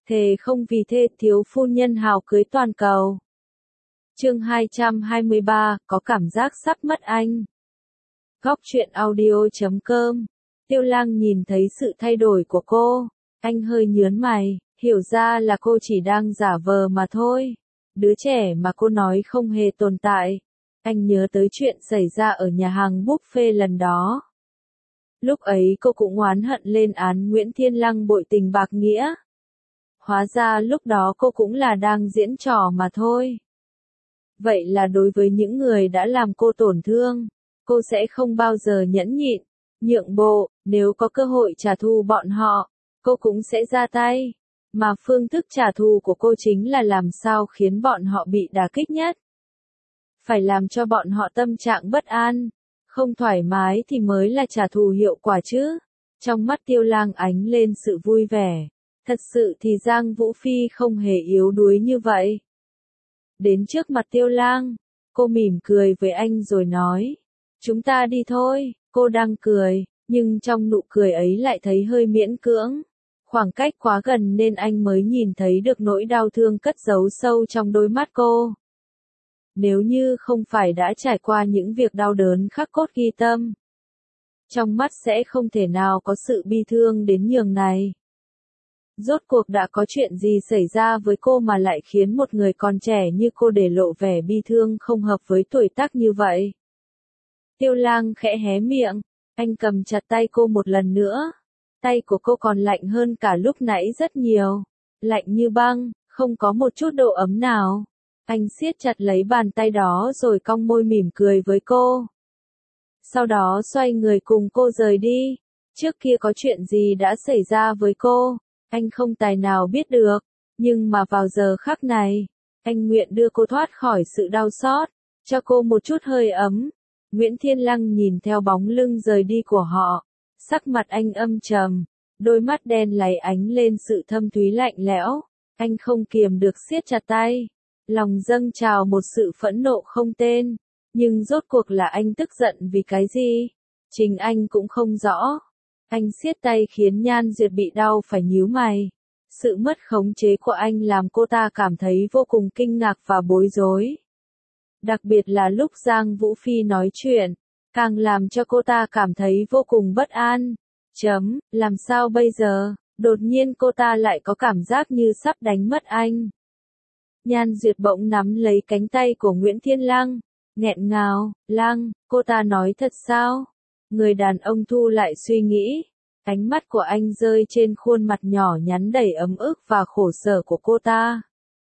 Thề không vì thê thiếu phu nhân hào cưới toàn cầu. Chương 223, có cảm giác sắp mất anh. Góc truyện audio.com. Tiêu Lang nhìn thấy sự thay đổi của cô, anh hơi nhướng mày, hiểu ra là cô chỉ đang giả vờ mà thôi. Đứa trẻ mà cô nói không hề tồn tại. Anh nhớ tới chuyện xảy ra ở nhà hàng buffet lần đó. Lúc ấy cô cũng oán hận lên án Nguyễn Thiên Lăng bội tình bạc nghĩa. Hóa ra lúc đó cô cũng là đang diễn trò mà thôi. Vậy là đối với những người đã làm cô tổn thương, cô sẽ không bao giờ nhẫn nhịn, nhượng bộ, nếu có cơ hội trả thù bọn họ, cô cũng sẽ ra tay. Mà phương thức trả thù của cô chính là làm sao khiến bọn họ bị đả kích nhất. Phải làm cho bọn họ tâm trạng bất an, không thoải mái thì mới là trả thù hiệu quả chứ. Trong mắt Tiêu Lang ánh lên sự vui vẻ. Thật sự thì Giang Vũ Phi không hề yếu đuối như vậy. Đến trước mặt Tiêu Lang, cô mỉm cười với anh rồi nói. Chúng ta đi thôi, cô đang cười, nhưng trong nụ cười ấy lại thấy hơi miễn cưỡng. Khoảng cách quá gần nên anh mới nhìn thấy được nỗi đau thương cất giấu sâu trong đôi mắt cô. Nếu như không phải đã trải qua những việc đau đớn khắc cốt ghi tâm, trong mắt sẽ không thể nào có sự bi thương đến nhường này. Rốt cuộc đã có chuyện gì xảy ra với cô mà lại khiến một người còn trẻ như cô để lộ vẻ bi thương không hợp với tuổi tác như vậy? Tiêu Lang khẽ hé miệng, anh cầm chặt tay cô một lần nữa. Tay của cô còn lạnh hơn cả lúc nãy rất nhiều. Lạnh như băng, không có một chút độ ấm nào. Anh siết chặt lấy bàn tay đó rồi cong môi mỉm cười với cô. Sau đó xoay người cùng cô rời đi. Trước kia có chuyện gì đã xảy ra với cô, anh không tài nào biết được. Nhưng mà vào giờ khắc này, anh nguyện đưa cô thoát khỏi sự đau xót, cho cô một chút hơi ấm. Nguyễn Thiên Lăng nhìn theo bóng lưng rời đi của họ. Sắc mặt anh âm trầm, đôi mắt đen láy ánh lên sự thâm thúy lạnh lẽo. Anh không kiềm được siết chặt tay. Lòng dâng trào một sự phẫn nộ không tên. Nhưng rốt cuộc là anh tức giận vì cái gì? Chính anh cũng không rõ. Anh siết tay khiến Nhan Duyệt bị đau phải nhíu mày. Sự mất khống chế của anh làm cô ta cảm thấy vô cùng kinh ngạc và bối rối. Đặc biệt là lúc Giang Vũ Phi nói chuyện, càng làm cho cô ta cảm thấy vô cùng bất an. Làm sao bây giờ? Đột nhiên cô ta lại có cảm giác như sắp đánh mất anh. Nhan Duyệt bỗng nắm lấy cánh tay của Nguyễn Thiên Lăng, nghẹn ngào. Lăng, cô ta nói thật sao? Người đàn ông thu lại suy nghĩ. Ánh mắt của anh rơi trên khuôn mặt nhỏ nhắn đầy ấm ức và khổ sở của cô ta.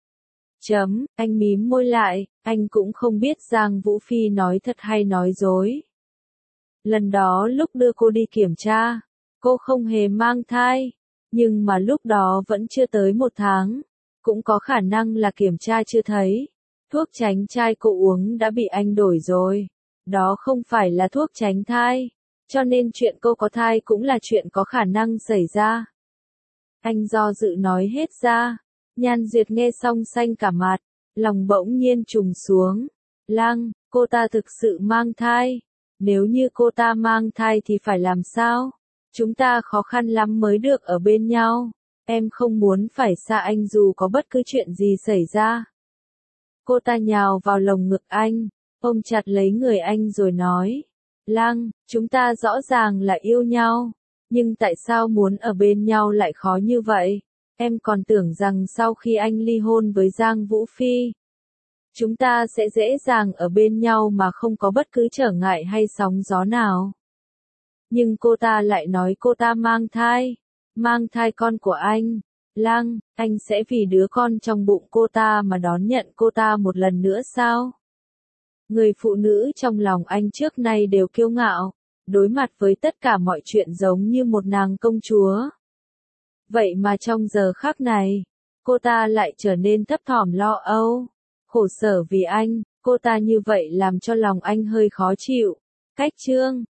Anh mím môi lại, anh cũng không biết Giang Vũ Phi nói thật hay nói dối. Lần đó lúc đưa cô đi kiểm tra, cô không hề mang thai, nhưng mà lúc đó vẫn chưa tới 1 tháng, cũng có khả năng là kiểm tra chưa thấy. Thuốc tránh thai cô uống đã bị anh đổi rồi, đó không phải là thuốc tránh thai, cho nên chuyện cô có thai cũng là chuyện có khả năng xảy ra. Anh do dự nói hết ra. Nhan Duyệt nghe xong xanh cả mặt, lòng bỗng nhiên trùng xuống. Lăng, cô ta thực sự mang thai. Nếu như cô ta mang thai thì phải làm sao? Chúng ta khó khăn lắm mới được ở bên nhau. Em không muốn phải xa anh dù có bất cứ chuyện gì xảy ra. Cô ta nhào vào lồng ngực anh, ôm chặt lấy người anh rồi nói. Lăng, chúng ta rõ ràng là yêu nhau. Nhưng tại sao muốn ở bên nhau lại khó như vậy? Em còn tưởng rằng sau khi anh ly hôn với Giang Vũ Phi, chúng ta sẽ dễ dàng ở bên nhau mà không có bất cứ trở ngại hay sóng gió nào. Nhưng cô ta lại nói cô ta mang thai con của anh. Lăng, anh sẽ vì đứa con trong bụng cô ta mà đón nhận cô ta một lần nữa sao? Người phụ nữ trong lòng anh trước nay đều kiêu ngạo, đối mặt với tất cả mọi chuyện giống như một nàng công chúa. Vậy mà trong giờ khắc này, cô ta lại trở nên thấp thỏm lo âu, khổ sở vì anh. Cô ta như vậy làm cho lòng anh hơi khó chịu. Cách chương